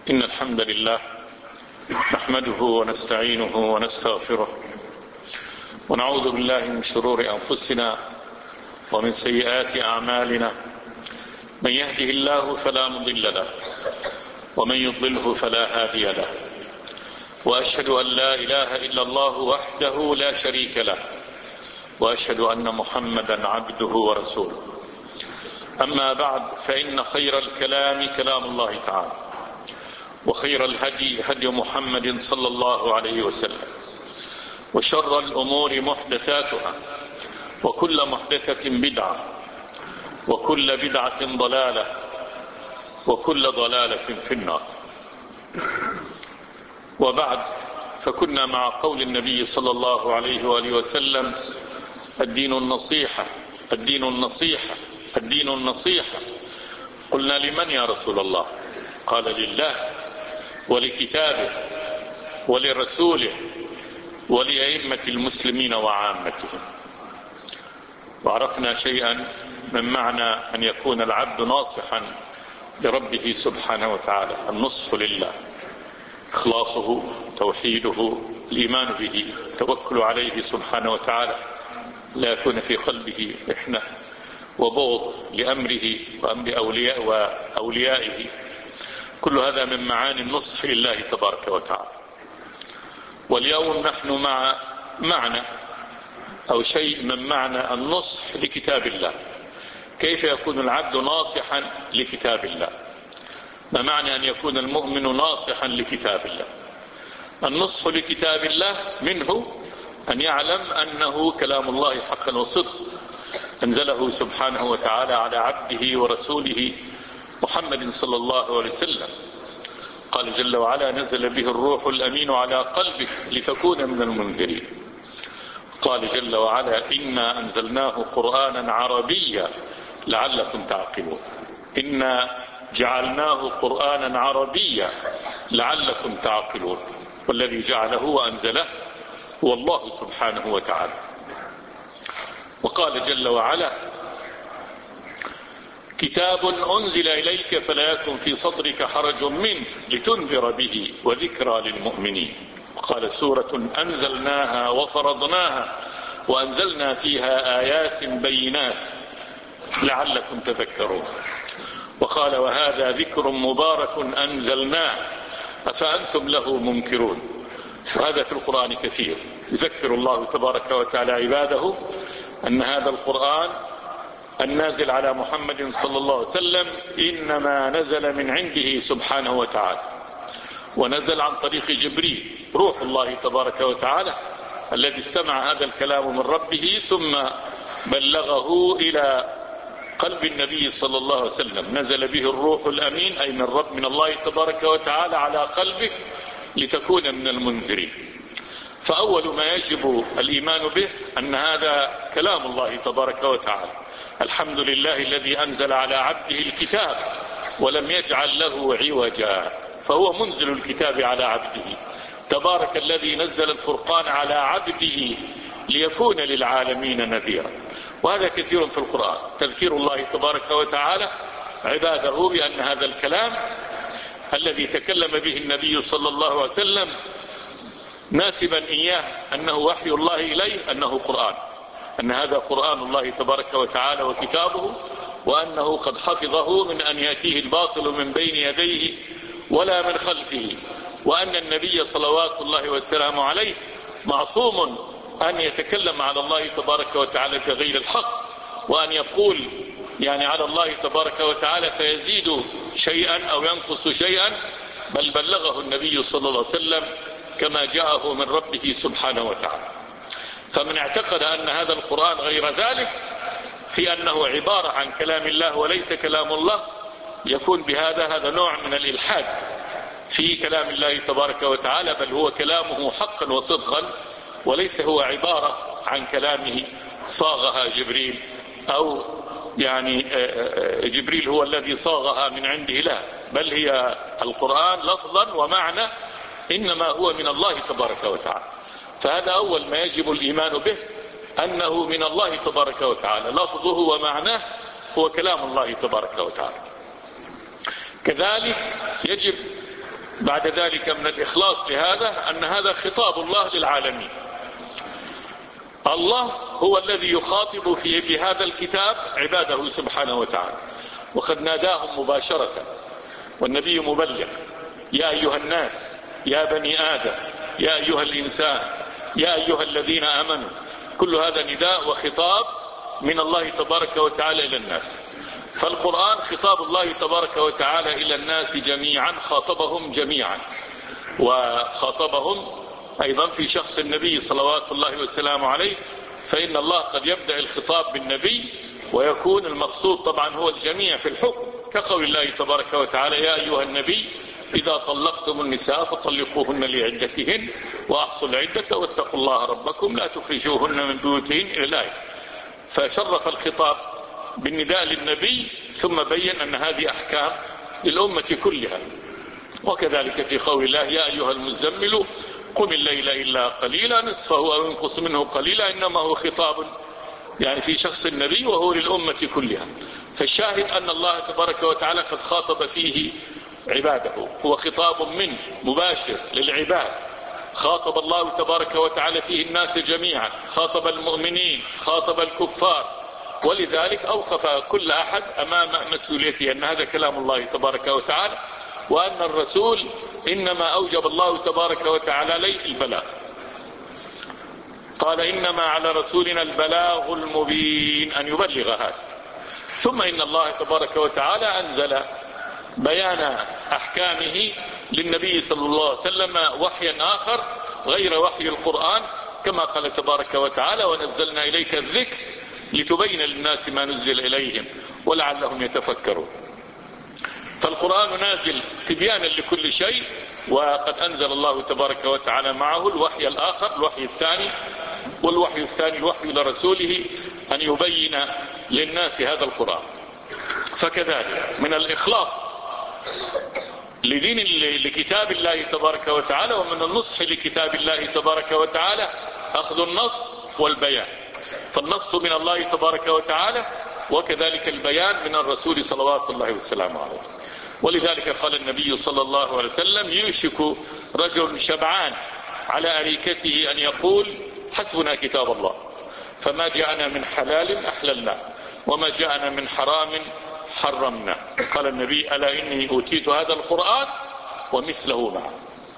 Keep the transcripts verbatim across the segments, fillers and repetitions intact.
إن الحمد لله نحمده ونستعينه ونستغفره ونعوذ بالله من شرور أنفسنا ومن سيئات أعمالنا. من يهده الله فلا مضل له ومن يضلله فلا هادي له، وأشهد أن لا إله إلا الله وحده لا شريك له، وأشهد أن محمدا عبده ورسوله. أما بعد، فإن خير الكلام كلام الله تعالى، وخير الهدي هدي محمد صلى الله عليه وسلم، وشر الأمور محدثاتها، وكل محدثة بدعة، وكل بدعة ضلالة، وكل ضلالة في النار. وبعد، فكنا مع قول النبي صلى الله عليه وآله وسلم: الدين النصيحة، الدين النصيحة، الدين النصيحة. قلنا: لمن يا رسول الله؟ قال: لله ولكتابه ولرسوله ولأئمة المسلمين وعامتهم. وعرفنا شيئا من معنى أن يكون العبد ناصحا لربه سبحانه وتعالى. النصح لله، إخلاصه، توحيده، الإيمان به، التوكل عليه سبحانه وتعالى، لا يكون في قلبه إحنة وبغض لأمره وأمر أولياء وأوليائه. كل هذا من معاني النصح لله تبارك وتعالى. واليوم نحن مع معنى أو شيء من معنى النصح لكتاب الله. كيف يكون العبد ناصحا لكتاب الله؟ ما معنى أن يكون المؤمن ناصحا لكتاب الله؟ النصح لكتاب الله منه أن يعلم أنه كلام الله حقا وصدق، أنزله سبحانه وتعالى على عبده ورسوله محمد صلى الله عليه وسلم. قال جل وعلا: نزل به الروح الأمين على قلبك لتكون من المنذرين. قال جل وعلا: إنا أنزلناه قرآنا عربيا لعلكم تعقلون. إنا جعلناه قرآنا عربيا لعلكم تعقلون. والذي جعله وأنزله هو الله سبحانه وتعالى. وقال جل وعلا: كتاب أنزل إليك فلا يكن في صدرك حرج منه لتنذر به وذكرى للمؤمنين. وقال: سورة أنزلناها وفرضناها وأنزلنا فيها آيات بينات لعلكم تذكرون. وقال: وهذا ذكر مبارك أنزلناه أفأنتم له منكرون. وهذا في القرآن كثير. يذكر الله تبارك وتعالى عباده أن هذا القرآن النازل على محمد صلى الله عليه وسلم إنما نزل من عنده سبحانه وتعالى، ونزل عن طريق جبريل روح الله تبارك وتعالى الذي استمع هذا الكلام من ربه ثم بلغه إلى قلب النبي صلى الله عليه وسلم. نزل به الروح الأمين، أي من رب من الله تبارك وتعالى على قلبك لتكون من المنذرين. فأول ما يجب الإيمان به أن هذا كلام الله تبارك وتعالى. الحمد لله الذي أنزل على عبده الكتاب ولم يجعل له عوجا، فهو منزل الكتاب على عبده. تبارك الذي نزل الفرقان على عبده ليكون للعالمين نذيرا. وهذا كثير في القرآن، تذكير الله تبارك وتعالى عباده بأن هذا الكلام الذي تكلم به النبي صلى الله عليه وسلم ناسبا إياه أنه وحي الله إليه، أنه قرآن، أن هذا قرآن الله تبارك وتعالى وكتابه، وأنه قد حفظه من أن يأتيه الباطل من بين يديه ولا من خلفه، وأن النبي صلوات الله والسلام عليه معصوم أن يتكلم على الله تبارك وتعالى بغير الحق، وأن يقول يعني على الله تبارك وتعالى فيزيد شيئا أو ينقص شيئا، بل بلغه النبي صلى الله عليه وسلم كما جاءه من ربه سبحانه وتعالى. فمن اعتقد أن هذا القرآن غير ذلك في أنه عبارة عن كلام الله وليس كلام الله، يكون بهذا هذا نوع من الإلحاد في كلام الله تبارك وتعالى، بل هو كلامه حقا وصدقا، وليس هو عبارة عن كلامه صاغها جبريل أو يعني جبريل هو الذي صاغها من عنده، لا، بل هي القرآن لفظا ومعنى إنما هو من الله تبارك وتعالى. فهذا أول ما يجب الإيمان به، أنه من الله تبارك وتعالى، لفظه ومعناه هو كلام الله تبارك وتعالى. كذلك يجب بعد ذلك من الإخلاص لهذا أن هذا خطاب الله للعالمين. الله هو الذي يخاطب في بهذا الكتاب عباده سبحانه وتعالى، وقد ناداهم مباشرة والنبي مبلغ: يا أيها الناس، يا بني آدم، يا أيها الإنسان، يا أيها الذين آمنوا. كل هذا نداء وخطاب من الله تبارك وتعالى إلى الناس. فالقرآن خطاب الله تبارك وتعالى إلى الناس جميعا، خاطبهم جميعا، وخاطبهم أيضا في شخص النبي صلوات الله وسلامه عليه، فإن الله قد يبدأ الخطاب بالنبي ويكون المقصود طبعا هو الجميع في الحكم، كقول الله تبارك وتعالى: يا أيها النبي إذا طلقتم النساء فطلقوهن لعدتهن وأحصوا العدة واتقوا الله ربكم لا تخرجوهن من بيوتهن إلى الآية. فشرف الخطاب بالنداء للنبي ثم بين أن هذه أحكام للأمة كلها. وكذلك في قول الله: يا أيها المزمل قم الليل إلا قليلا نصفه أو انقص منه قليلا، إنما هو خطاب يعني في شخص النبي وهو للأمة كلها. فالشاهد أن الله تبارك وتعالى قد خاطب فيه عباده، هو خطاب منه مباشر للعباد. خاطب الله تبارك وتعالى فيه الناس جميعا، خاطب المؤمنين، خاطب الكفار، ولذلك أوقف كل أحد أمام مسؤوليته أن هذا كلام الله تبارك وتعالى، وأن الرسول إنما أوجب الله تبارك وتعالى عليه البلاغ. قال: إنما على رسولنا البلاغ المبين، أن يبلغ هذا. ثم إن الله تبارك وتعالى أنزل بيان أحكامه للنبي صلى الله عليه وسلم وحيا آخر غير وحي القرآن، كما قال تبارك وتعالى: ونزلنا إليك الذكر لتبين للناس ما نزل إليهم ولعلهم يتفكرون. فالقرآن نازل تبيانا لكل شيء، وقد أنزل الله تبارك وتعالى معه الوحي الآخر، الوحي الثاني. والوحي الثاني الوحي لرسوله أن يبين للناس هذا القرآن. فكذلك من الإخلاص لدين لكتاب الله تبارك وتعالى ومن النصح لكتاب الله تبارك وتعالى أخذ النص والبيان. فالنص من الله تبارك وتعالى، وكذلك البيان من الرسول صلوات الله وسلامه عليه. ولذلك قال النبي صلى الله عليه وسلم: يوشك رجل شبعان على أريكته أن يقول: حسبنا كتاب الله، فما جاءنا من حلال أحللنا وما جاءنا من حرام حرمنا. قال النبي: ألا إني أوتيت هذا القرآن ومثله معه.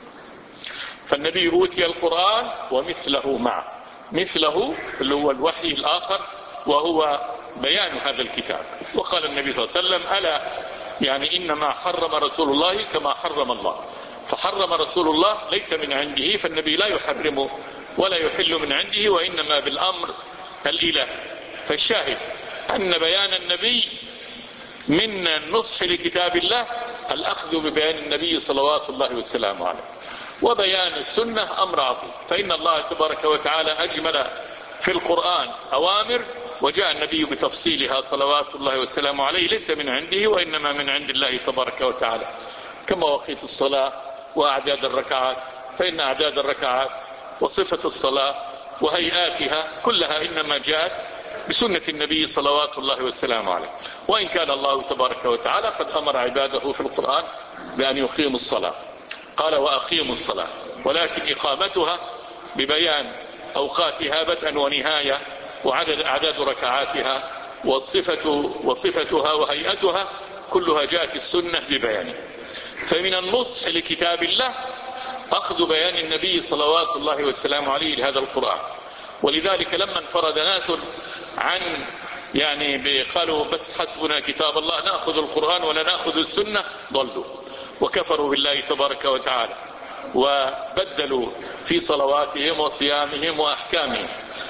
فالنبي أوتي القرآن ومثله معه، مثله اللي هو الوحي الآخر وهو بيان هذا الكتاب. وقال النبي صلى الله عليه وسلم: ألا يعني إنما حرم رسول الله كما حرم الله. فحرم رسول الله ليس من عنده، فالنبي لا يحرم ولا يحل من عنده، وإنما بالأمر الإله. فالشاهد أن بيان النبي من النصح لكتاب الله الأخذ ببيان النبي صلوات الله وسلامه عليه. وبيان السنة أمر عظيم، فإن الله تبارك وتعالى أجمل في القرآن أوامر وجاء النبي بتفصيلها صلوات الله وسلامه عليه، ليس من عنده وإنما من عند الله تبارك وتعالى. كمواقيت الصلاة وأعداد الركعات، فإن أعداد الركعات وصفة الصلاة وهيئاتها كلها إنما جاءت بسنة النبي صلوات الله وسلامه عليه. وإن كان الله تبارك وتعالى قد أمر عباده في القرآن بأن يقيموا الصلاة، قال: وأقيموا الصلاة، ولكن إقامتها ببيان أوقاتها بدءا ونهاية وعدد أعداد ركعاتها والصفة وصفتها وهيئتها كلها جاءت السنة ببيانه. فمن النصح لكتاب الله أخذ بيان النبي صلوات الله وسلامه عليه لهذا القرآن. ولذلك لما انفرد ناس عن يعني قالوا بس حسبنا كتاب الله نأخذ القرآن ولا نأخذ السنة، ضلوا وكفروا بالله تبارك وتعالى وبدلوا في صلواتهم وصيامهم وأحكامهم.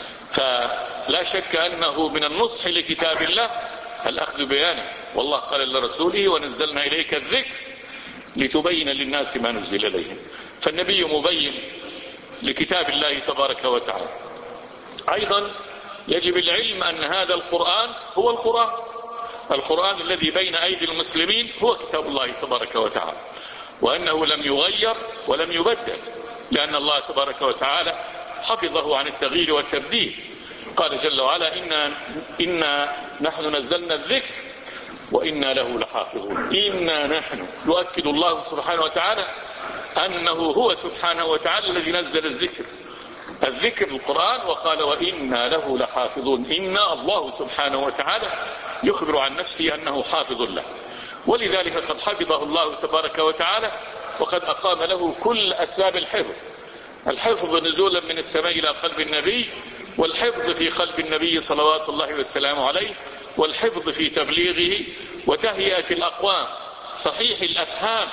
فلا شك أنه من النصح لكتاب الله الأخذ بيانه. والله قال لرسوله: ونزلنا إليك الذكر لتبين للناس ما نزل إليهم. فالنبي مبين لكتاب الله تبارك وتعالى. أيضا يجب العلم أن هذا القرآن هو القرآن القرآن الذي بين أيدي المسلمين هو كتاب الله تبارك وتعالى، وأنه لم يغير ولم يبدل، لأن الله تبارك وتعالى حفظه عن التغيير والتبديل. قال جل وعلا: إنا, إنا نحن نزلنا الذكر وإنا له لحافظون. إنا نحن، يؤكد الله سبحانه وتعالى أنه هو سبحانه وتعالى الذي نزل الذكر الذكر القرآن، وقال وإنا له لحافظون. إنا الله سبحانه وتعالى يخبر عن نفسه أنه حافظ له، ولذلك قد حفظه الله تبارك وتعالى وقد أقام له كل أسباب الحفظ. الحفظ نزولا من السماء إلى قلب النبي، والحفظ في قلب النبي صلوات الله والسلام عليه، والحفظ في تبليغه وتهيئة الأقوام صحيح الأفهام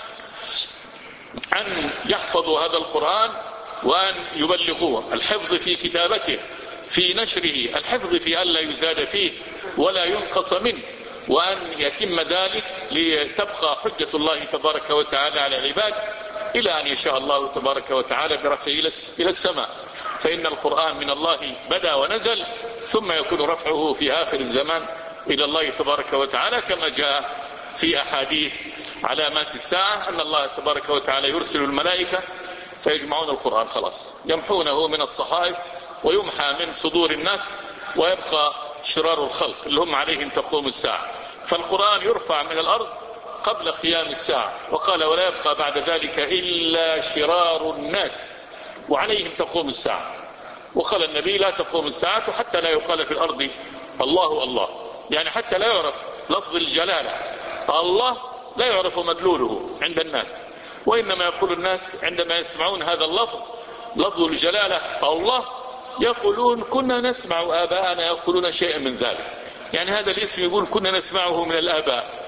أن يحفظوا هذا القرآن وأن يبلغوه، الحفظ في كتابته، في نشره، الحفظ في ألا يزاد فيه ولا ينقص منه، وأن يتم ذلك لتبقى حجة الله تبارك وتعالى على العباد إلى أن يشاء الله تبارك وتعالى برفعه إلى السماء. فإن القرآن من الله بدأ ونزل، ثم يكون رفعه في آخر الزمان إلى الله تبارك وتعالى، كما جاء في أحاديث علامات الساعة أن الله تبارك وتعالى يرسل الملائكة فيجمعون القرآن، خلاص يمحونه من الصحائف ويمحى من صدور الناس، ويبقى شرار الخلق اللي هم عليهم تقوم الساعة. فالقرآن يرفع من الأرض قبل قيام الساعة، وقال ولا يبقى بعد ذلك إلا شرار الناس وعليهم تقوم الساعة. وقال النبي لا تقوم الساعة حتى لا يقال في الأرض الله الله، يعني حتى لا يعرف لفظ الجلالة الله، لا يعرف مدلوله عند الناس، وإنما يقول الناس عندما يسمعون هذا اللفظ لفظ الجلالة الله يقولون كنا نسمع آباءنا يقولون شيئا من ذلك، يعني هذا الاسم يقول كنا نسمعه من الآباء،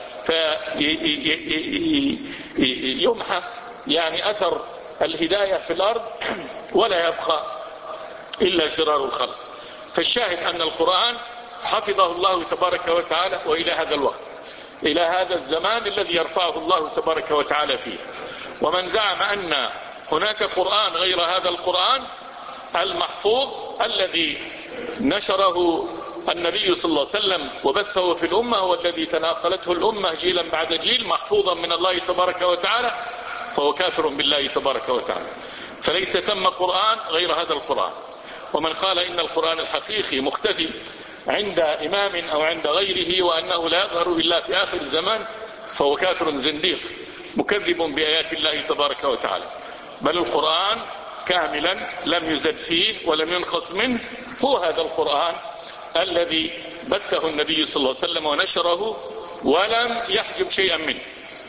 فيمحى يعني أثر الهداية في الأرض ولا يبقى إلا شرار الخلق. فالشاهد أن القرآن حفظه الله تبارك وتعالى وإلى هذا الوقت، إلى هذا الزمان الذي يرفعه الله تبارك وتعالى فيه. ومن زعم أن هناك قرآن غير هذا القرآن المحفوظ الذي نشره النبي صلى الله عليه وسلم وبثه في الأمة، هو الذي تناقلته الأمة جيلا بعد جيل محفوظا من الله تبارك وتعالى، فهو كافر بالله تبارك وتعالى. فليس ثم قرآن غير هذا القرآن. ومن قال إن القرآن الحقيقي مختفي عند إمام أو عند غيره وأنه لا يظهر إلا في آخر الزمان، فهو كافر زنديق مكذب بآيات الله تبارك وتعالى. بل القرآن كاملا لم يزد فيه ولم ينقص منه، هو هذا القرآن الذي بثه النبي صلى الله عليه وسلم ونشره ولم يحجب شيئا منه،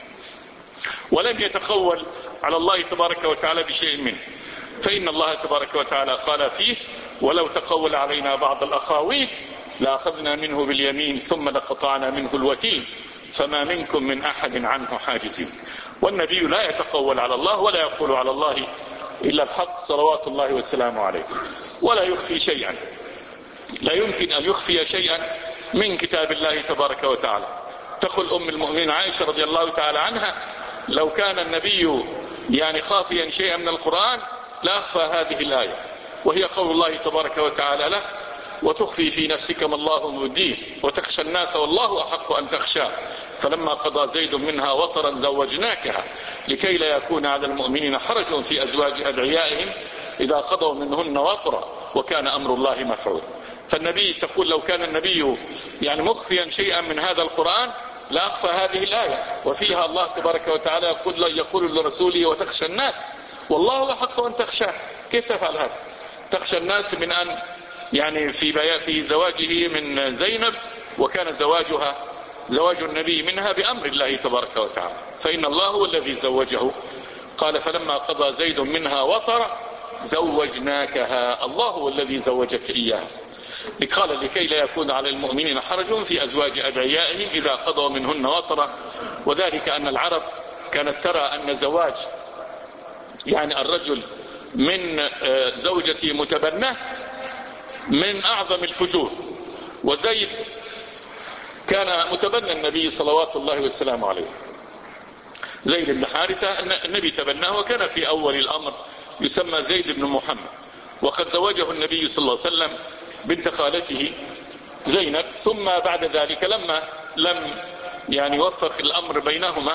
ولم يتقول على الله تبارك وتعالى بشيء منه. فإن الله تبارك وتعالى قال فيه ولو تقول علينا بعض الأقاويل لأخذنا منه باليمين ثم لقطعنا منه الوتين فما منكم من أحد عنه حاجزين. والنبي لا يتقول على الله ولا يقول على الله إلا الحق صلوات الله وسلامه عليه، ولا يخفي شيئا، لا يمكن أن يخفي شيئا من كتاب الله تبارك وتعالى. تقول أم المؤمنين عائشة رضي الله تعالى عنها لو كان النبي يعني خافيا شيئا من القرآن لأخفى هذه الآية، وهي قول الله تبارك وتعالى له وتخفي في نفسك ما الله مبديه وتخشى الناس والله أحق أن تخشاه فلما قضى زيد منها وطرا زوجناكها لكي لا يكون على المؤمنين حرج في أزواج أدعيائهم إذا قضوا منهن وطرا وكان أمر الله مفعولا. فالنبي تقول لو كان النبي يعني مخفيا شيئا من هذا القرآن لأخفى هذه الآية، وفيها الله تبارك وتعالى يقول, يقول لرسوله وتخشى الناس والله أحق أن تخشاه. كيف تفعل هذا؟ تخشى الناس من أن يعني في في زواجه من زينب، وكان زواجها زواج النبي منها بأمر الله تبارك وتعالى، فإن الله هو الذي زوجه. قال فلما قضى زيد منها وطرا زوجناكها، الله هو الذي زوجك إياها. قال لكي لا يكون على المؤمنين حرج في أزواج أدعيائهم إذا قضوا منهن وطرا، وذلك أن العرب كانت ترى أن زواج يعني الرجل من زوجة متبناه من أعظم الفجور، وزيد كان متبنى النبي صلوات الله والسلام عليه، زيد بن حارثة النبي تبناه وكان في أول الأمر يسمى زيد بن محمد، وقد زوجه النبي صلى الله عليه وسلم بنت خالته زينب. ثم بعد ذلك لما لم يعني يوفق الأمر بينهما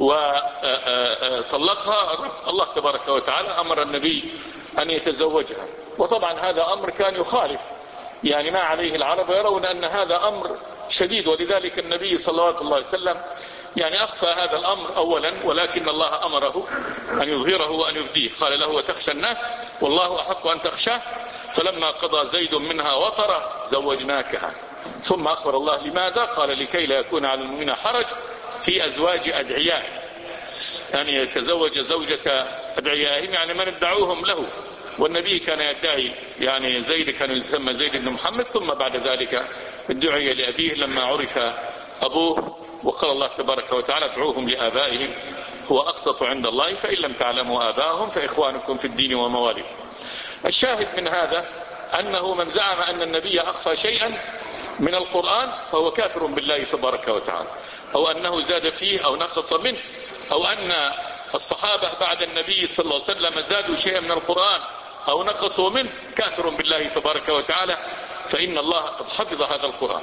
وطلقها الله تبارك وتعالى أمر النبي أن يتزوجها، وطبعا هذا أمر كان يخالف يعني ما عليه العرب، يرون أن هذا أمر شديد، ولذلك النبي صلى الله عليه وسلم يعني أخفى هذا الأمر أولا، ولكن الله أمره أن يظهره وأن يبديه. قال له وتخشى الناس والله أحق أن تخشاه فلما قضى زيد منها وطرا زوجناكها. ثم أخبر الله لماذا؟ قال لكي لا يكون على المؤمنين حرج في أزواج أدعيائهم، يعني يتزوج زوجة أدعيائهم يعني من ادعوهم له، والنبي كان يدعي يعني زيد كان يسمى زيد بن محمد، ثم بعد ذلك ادعي لأبيه لما عرف أبوه، وقال الله تبارك وتعالى ادعوهم لآبائهم هو أقسط عند الله فإن لم تعلموا آباءهم فإخوانكم في الدين ومواليكم. الشاهد من هذا أنه من زعم أن النبي أخفى شيئا من القرآن فهو كافر بالله تبارك وتعالى، أو أنه زاد فيه أو نقص منه، أو أن الصحابة بعد النبي صلى الله عليه وسلم زادوا شيئا من القرآن أو نقصوا منه، كافر بالله تبارك وتعالى. فإن الله قد حفظ هذا القرآن،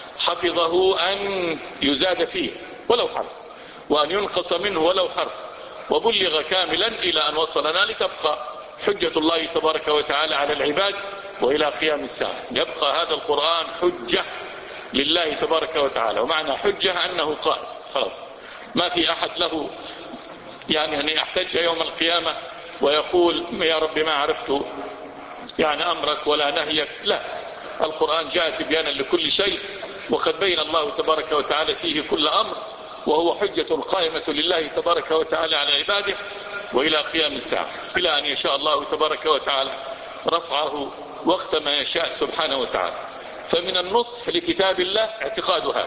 حفظه أن يزاد فيه ولو حرف وأن ينقص منه ولو حرف، وبلغ كاملا إلى أن وصلنا لتبقى حجة الله تبارك وتعالى على العباد وإلى قيام الساعة. يبقى هذا القرآن حجة لله تبارك وتعالى، ومعنى حجة أنه قائم خلاص، ما في أحد له يعني أن يحتج يوم القيامة ويقول يا رب ما عرفت يعني أمرك ولا نهيك، لا، القرآن جاء تبيانا لكل شيء، وقد بين الله تبارك وتعالى فيه كل أمر، وهو حجة قائمة لله تبارك وتعالى على عباده وإلى قيام الساعة، إلى أن يشاء الله تبارك وتعالى رفعه وقت ما يشاء سبحانه وتعالى. فمن النصح لكتاب الله اعتقاد هذا.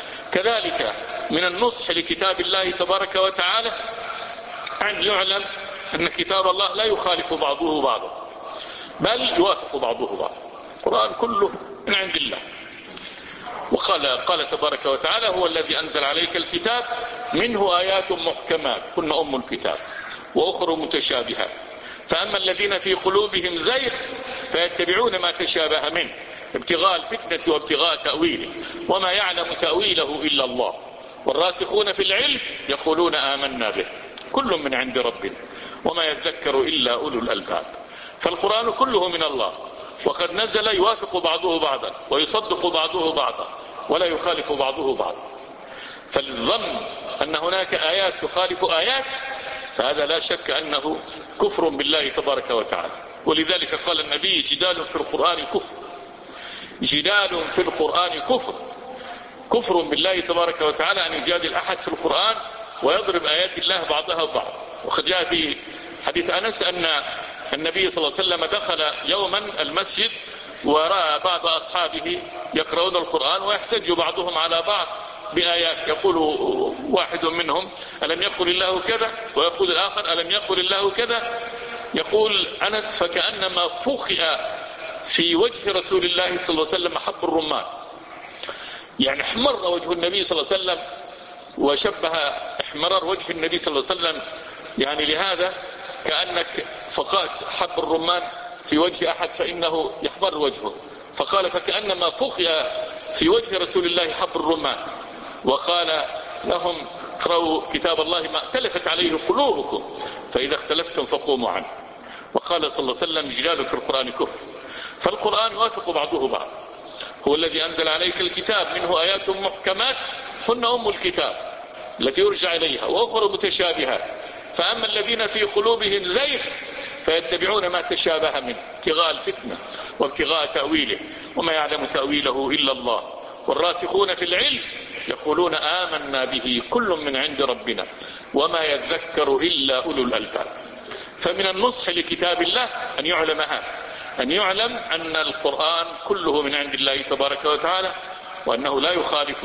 كذلك من النصح لكتاب الله تبارك وتعالى أن يعلم أن كتاب الله لا يخالف بعضه بعضا، بل يوافق بعضه بعضا. القرآن كله من عند الله، وقال قال تبارك وتعالى هو الذي أنزل عليك الكتاب منه آيات محكمات هن أم الكتاب وأخر متشابهات، فأما الذين في قلوبهم زيغ فيتبعون ما تشابه منه ابتغاء الفتنة وابتغاء تأويله وما يعلم تأويله إلا الله والراسخون في العلم يقولون آمنا به كل من عند ربنا وما يذكر إلا أولو الألباب. فالقرآن كله من الله، وقد نزل يوافق بعضه بعضا ويصدق بعضه بعضا ولا يخالف بعضه بعضا. فالظن أن هناك آيات تخالف آيات فهذا لا شك أنه كفر بالله تبارك وتعالى. ولذلك قال النبي جدال في القرآن كفر، جدال في القرآن كفر، كفر بالله تبارك وتعالى أن يجادل أحد في القرآن ويضرب آيات الله بعضها ببعض. وقد جاء في حديث أنس أن النبي صلى الله عليه وسلم دخل يوما المسجد ورأى بعض أصحابه يقرؤون القرآن ويحتج بعضهم على بعض بآيات، يقول واحد منهم ألم يقل الله كذا، ويقول الآخر ألم يقل الله كذا. يقول أنس فكأنما فخئ في وجه رسول الله صلى الله عليه وسلم حب الرمان، يعني احمر وجه النبي صلى الله عليه وسلم وشبه احمرار وجه النبي صلى الله عليه وسلم يعني لهذا كأنك فقأت حب الرمان في وجه أحد فإنه يحمر وجهه، فقال فكأنما فخئ في وجه رسول الله حب الرمان، وقال لهم اقرأوا كتاب الله ما اختلفت عليه قلوبكم فإذا اختلفتم فقوموا عنه. وقال صلى الله عليه وسلم جدال في القرآن كفر. فالقرآن يوافق بعضه بعض. هو الذي أنزل عليك الكتاب منه آيات محكمات هن أم الكتاب التي يرجع إليها وأخر متشابهات، فأما الذين في قلوبهم زيغ فيتبعون ما تشابه منه ابتغاء الفتنة وابتغاء تأويله وما يعلم تأويله إلا الله والراسخون في العلم يقولون آمنا به كل من عند ربنا وما يذكر إلا أولو الألباب. فمن النصح لكتاب الله أن يعلم هذا، أن يعلم أن القرآن كله من عند الله تبارك وتعالى، وأنه لا يخالف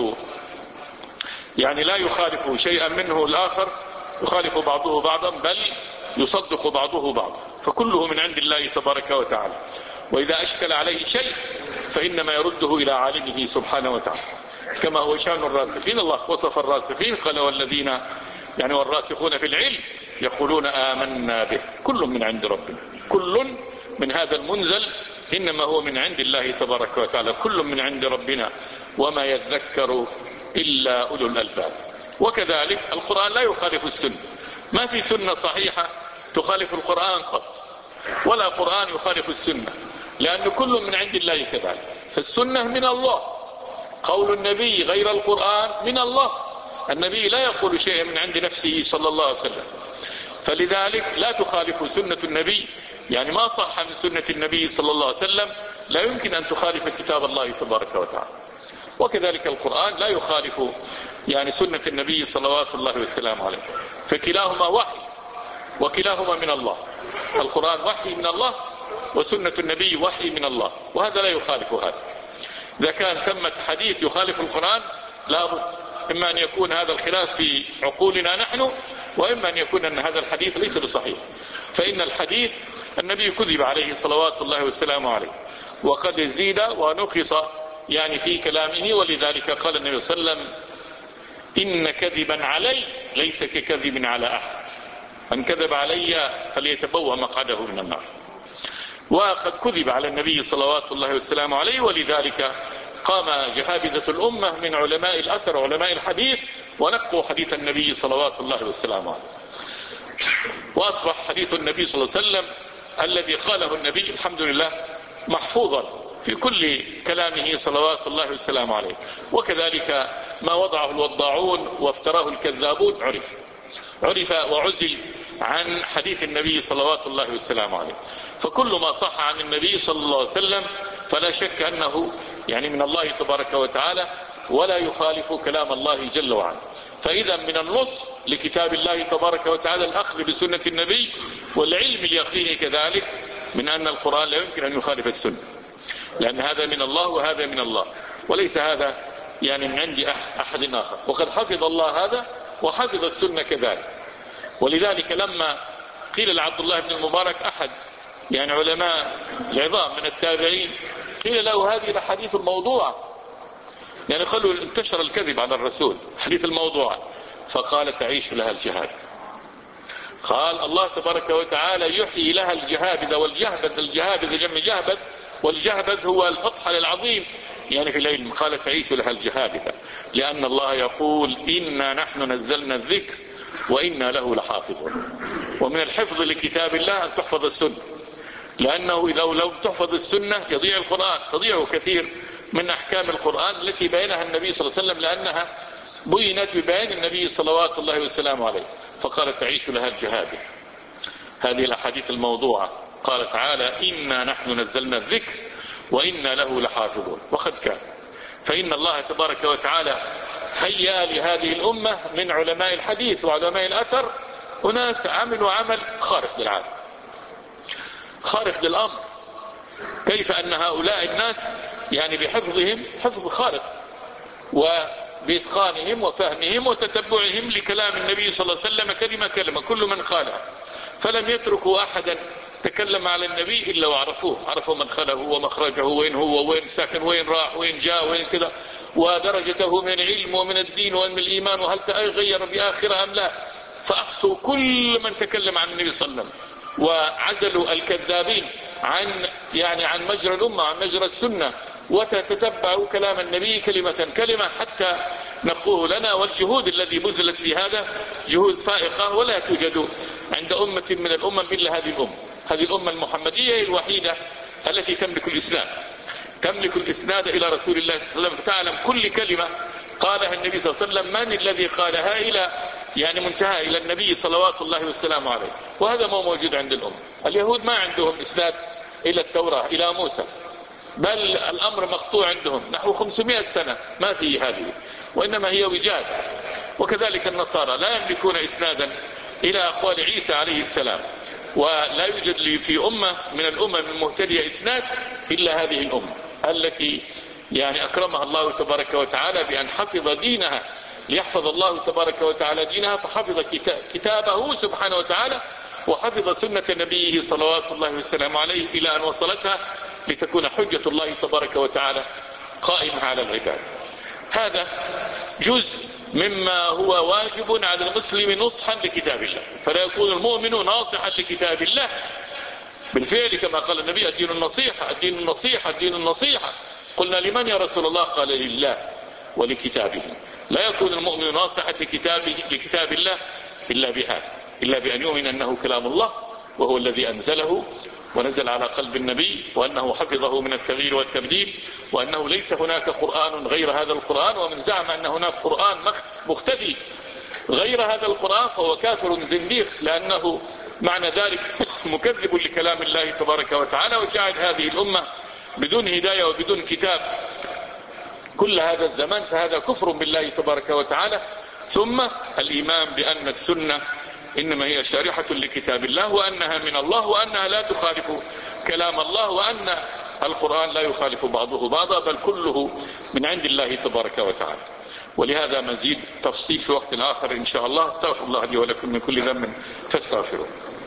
يعني لا يخالف شيئا منه الآخر، يخالف بعضه بعضا بل يصدق بعضه بعضا، فكله من عند الله تبارك وتعالى. وإذا أشكل عليه شيء فإنما يرده إلى عالمه سبحانه وتعالى، كما هو شأن الراسخين. الله وصف الراسخين قال والذين يعني والراسخون في العلم يقولون آمنا به كل من عند ربنا، كل من هذا المنزل إنما هو من عند الله تبارك وتعالى، كل من عند ربنا وما يذكر إلا أولو الألباب. وكذلك القرآن لا يخالف السنة، ما في سنة صحيحة تخالف القرآن قط، ولا قرآن يخالف السنة، لأن كل من عند الله كذلك. فالسنة من الله، قول النبي غير القرآن من الله، النبي لا يقول شيئا من عند نفسه صلى الله عليه وسلم. فلذلك لا تخالف سنة النبي، يعني ما صح من سنة النبي صلى الله عليه وسلم لا يمكن أن تخالف كتاب الله تبارك وتعالى. وكذلك القرآن لا يخالف يعني سنة النبي صلوات الله وسلامه عليه، فكلاهما وحي وكلاهما من الله. القرآن وحي من الله وسنة النبي وحي من الله، وهذا لا يخالف هذا. إذا كان ثمة حديث يخالف القرآن لابد إما أن يكون هذا الخلاف في عقولنا نحن، وإما أن يكون أن هذا الحديث ليس بصحيح. فإن الحديث النبي كذب عليه صلوات الله وسلامه عليه، وقد زيد ونقص يعني في كلامه، ولذلك قال النبي صلى الله عليه وسلم إن كذبا علي ليس ككذب على أحد، من كذب علي فليتبوأ مقعده من النار. وقد كذب على النبي صلوات الله وسلامه عليه، ولذلك قام جهابذة الأمة من علماء الأثر وعلماء الحديث ونقوا حديث النبي صلوات الله وسلامه عليه، وأصبح حديث النبي صلى الله عليه وسلم الذي قاله النبي الحمد لله محفوظا في كل كلامه صلوات الله وسلامه عليه. وكذلك ما وضعه الوضاعون وافتراه الكذابون عرف عرف وعزل عن حديث النبي صلوات الله وسلامه عليه. فكل ما صح عن النبي صلى الله عليه وسلم فلا شك أنه يعني من الله تبارك وتعالى، ولا يخالف كلام الله جل وعلا. فإذا من النص لكتاب الله تبارك وتعالى الأخذ بسنة النبي، والعلم اليقيني كذلك من أن القرآن لا يمكن أن يخالف السنة، لأن هذا من الله وهذا من الله، وليس هذا يعني من عند أحد آخر. وقد حفظ الله هذا وحفظ السنة كذلك. ولذلك لما قيل لعبد الله بن المبارك أحد يعني علماء العظام من التابعين، قيل له هذه الحديث الموضوعة، يعني خلوا انتشر الكذب على الرسول حديث الموضوع، فقال تعيش لها الجهاد. قال الله تبارك وتعالى يحيي لها الجهابذ والجهبذ، الجهابذ جمع جهبذ، والجهبذ هو الفطحل العظيم يعني في العلم. قال تعيش لها الجهابذ لأن الله يقول إنا نحن نزلنا الذكر وإنا له لحافظون. ومن الحفظ لكتاب الله أن تحفظ السنة، لأنه إذا لم تحفظ السنة يضيع القرآن، تضيع كثير من أحكام القرآن التي بينها النبي صلى الله عليه وسلم، لأنها بينت ببيان النبي صلوات الله وسلامه عليه. فقال تعيش لها الجهابذ. هذه الأحاديث الموضوعة قال تعالى إنا نحن نزلنا الذكر وإنا له لحافظون. وقد كان، فإن الله تبارك وتعالى هيأ لهذه الأمة من علماء الحديث وعلماء الأثر أناس عملوا عمل خارق للعادة، خارق للأمر. كيف أن هؤلاء الناس يعني بحفظهم حفظ خارق، وبإتقانهم وفهمهم وتتبعهم لكلام النبي صلى الله عليه وسلم كلمة كلمة كل من قالها، فلم يتركوا أحدا تكلم على النبي إلا وعرفوه، عرفوا مدخله ومخرجه، وين هو وين ساكن وين راح وين جاء وين كذا، ودرجته من العلم ومن الدين ومن الإيمان، وهل تغير بآخرة أم لا. فأحصوا كل من تكلم عن النبي صلى الله عليه وسلم، وعزلوا الكذابين عن يعني عن مجرى الأمة، عن مجرى السنة، وتتبعوا كلام النبي كلمة كلمة حتى نقوه لنا. والجهود الذي بذلت في هذا جهود فائقة، ولا توجد عند أمة من الأمم إلا هذه الأمة. هذه الأمة المحمدية هي الوحيدة التي تملك الإسلام، تملك الإسناد إلى رسول الله صلى الله عليه وسلم، فتعلم كل كلمة قالها النبي صلى الله عليه وسلم من الذي قالها إلى يعني منتهى إلى النبي صلوات الله وسلامه عليه. وهذا ما موجود عند الأمة. اليهود ما عندهم إسناد إلى التوراة إلى موسى، بل الأمر مقطوع عندهم نحو خمسمائة سنة ما في هذه، وإنما هي وجاد. وكذلك النصارى لا يملكون إسنادا إلى أقوال عيسى عليه السلام، ولا يوجد في أمة من الأمم المهتدية إسناد إلا هذه الأمة التي يعني أكرمها الله تبارك وتعالى بأن حفظ دينها، ليحفظ الله تبارك وتعالى دينها، فحفظ كتابه سبحانه وتعالى، وحفظ سنة نبيه صلوات الله وسلامه عليه إلى أن وصلتها لتكون حجة الله تبارك وتعالى قائمة على العباد. هذا جزء مما هو واجب على المسلم نصحا لكتاب الله، فلا يكون المؤمن ناصحا لكتاب الله بالفعل كما قال النبي الدين النصيحة الدين النصيحة الدين النصيحة. قلنا لمن يا رسول الله؟ قال لله ولكتابه. لا يكون المؤمن ناصحا لكتابه لكتاب الله إلا بهذا، إلا بأن يؤمن أنه كلام الله وهو الذي أنزله ونزل على قلب النبي، وأنه حفظه من التغيير والتبديل، وأنه ليس هناك قرآن غير هذا القرآن. ومن زعم أن هناك قرآن مختفي غير هذا القرآن فهو كافر زنديق، لأنه معنى ذلك مكذب لكلام الله تبارك وتعالى، وجعل هذه الأمة بدون هداية وبدون كتاب كل هذا الزمان، فهذا كفر بالله تبارك وتعالى. ثم الإيمان بأن السنة إنما هي شارحة لكتاب الله، وأنها من الله، وأنها لا تخالف كلام الله، وأن القرآن لا يخالف بعضه بعضا، بل كله من عند الله تبارك وتعالى. ولهذا مزيد تفصيل في وقت آخر إن شاء الله. استغفر الله لي ولكم من كل ذنب فاستغفروه.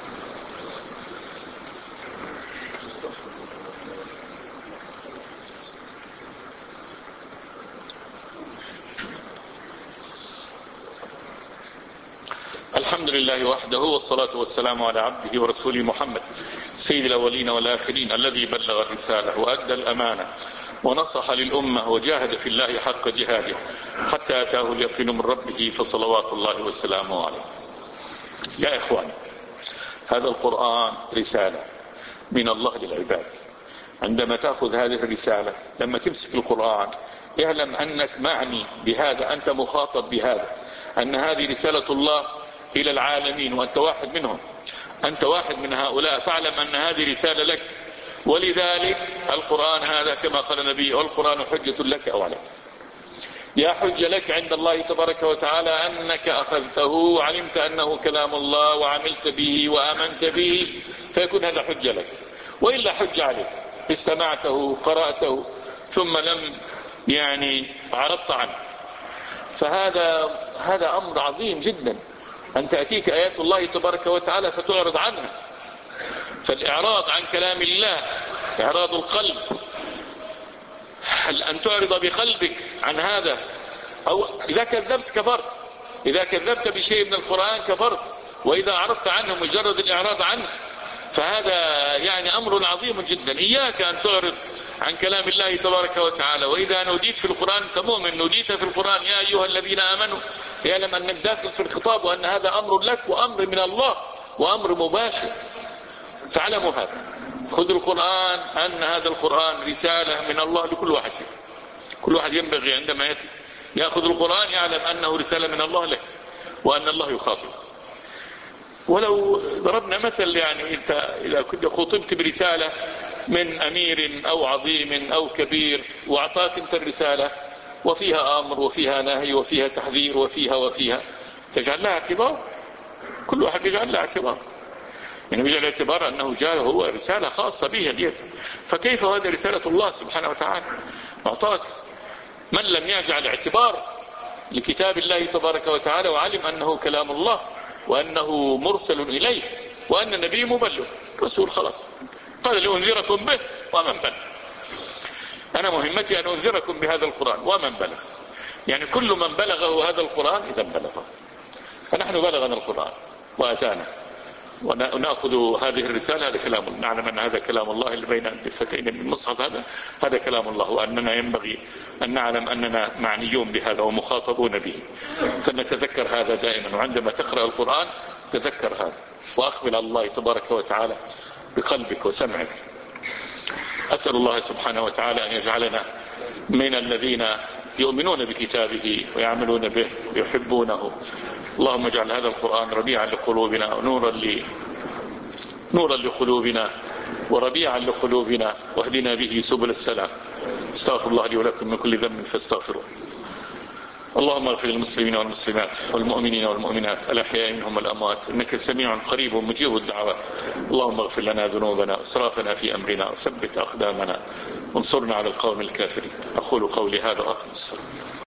الحمد لله وحده، والصلاة والسلام على عبده ورسوله محمد سيد الأولين والآخرين، الذي بلغ الرسالة وأدى الأمانة ونصح للأمة وجاهد في الله حق جهاده حتى أتاه اليقين من ربه، فصلوات الله وسلامه عليه. يا إخواني، هذا القرآن رسالة من الله للعباد. عندما تأخذ هذه الرسالة، لما تمسك القرآن اعلم أنك معني بهذا، أنت مخاطب بهذا، أن هذه رسالة الله إلى العالمين، وأنت واحد منهم، أنت واحد من هؤلاء، فاعلم أن هذه رسالة لك. ولذلك القرآن هذا كما قال النبي: والقرآن حجة لك أو عليك. يا حجة لك عند الله تبارك وتعالى أنك أخذته وعلمت أنه كلام الله وعملت به وآمنت به، فيكون هذا حجة لك. وإلا حجة عليك، استمعته قرأته ثم لم يعني عرضت عنه، فهذا هذا أمر عظيم جدا، أن تأتيك آيات الله تبارك وتعالى فتعرض عنها. فالإعراض عن كلام الله إعراض القلب. هل أن تعرض بقلبك عن هذا؟ أو إذا كذبت كفرت، إذا كذبت بشيء من القرآن كفرت، وإذا عرضت عنه مجرد الإعراض عنه، فهذا يعني أمر عظيم جدا. إياك أن تعرض عن كلام الله تبارك وتعالى. وإذا نوديت في القرآن أنت مؤمن، نوديت في القرآن يا أيها الذين آمنوا، يعلم أنك داخل في الخطاب، وأن هذا أمر لك وأمر من الله وأمر مباشر. فاعلموا هذا، خذوا القرآن أن هذا القرآن رسالة من الله لكل واحد فيكم. كل واحد ينبغي عندما يأتي يأخذ القرآن يعلم أنه رسالة من الله له، وأن الله يخاطب. ولو ضربنا مثل، يعني أنت إذا كنت خطبت برسالة من أمير أو عظيم أو كبير، وأعطاك أنت الرسالة وفيها أمر وفيها نهي وفيها تحذير وفيها وفيها تجعل لها اعتبار. كل واحد يجعل لها اعتبار، يعني بيجعل اعتبار أنه جاء هو رسالة خاصة به ديت. فكيف هذه رسالة الله سبحانه وتعالى أعطاك؟ من لم يجعل اعتبار لكتاب الله تبارك وتعالى وعلم أنه كلام الله وأنه مرسل إليه وأن النبي مبلغ رسول، خلاص قال لأنذركم به ومن بلغ. أنا مهمتي أن أنذركم بهذا القرآن ومن بلغ، يعني كل من بلغه هذا القرآن إذا بلغه. فنحن بلغنا القرآن وأتانا، ونأخذ هذه الرسالة، هذا كلام الله، نعلم أن هذا كلام الله اللي بين الدفتين من المصحف، هذا هذا كلام الله، وأننا ينبغي أن نعلم أننا معنيون بهذا ومخاطبون به، فنتذكر هذا دائما. وعندما تقرأ القرآن تذكر هذا، وأقبل على الله تبارك وتعالى بقلبك وسمعك. أسأل الله سبحانه وتعالى أن يجعلنا من الذين يؤمنون بكتابه ويعملون به ويحبونه. اللهم اجعل هذا القرآن ربيعا لقلوبنا ونورا ل... نورا لقلوبنا وربيعا لقلوبنا، واهدنا به سبل السلام. استغفر الله لي ولكم من كل ذنب فاستغفروه. اللهم اغفر للمسلمين والمسلمات والمؤمنين والمؤمنات الأحياء منهم والأموات، إنك سميع قريب مجيب الدعوات. اللهم اغفر لنا ذنوبنا وإسرافنا في أمرنا، وثبت أقدامنا وانصرنا على القوم الكافرين. أقول قولي هذا وأقم الصلاة.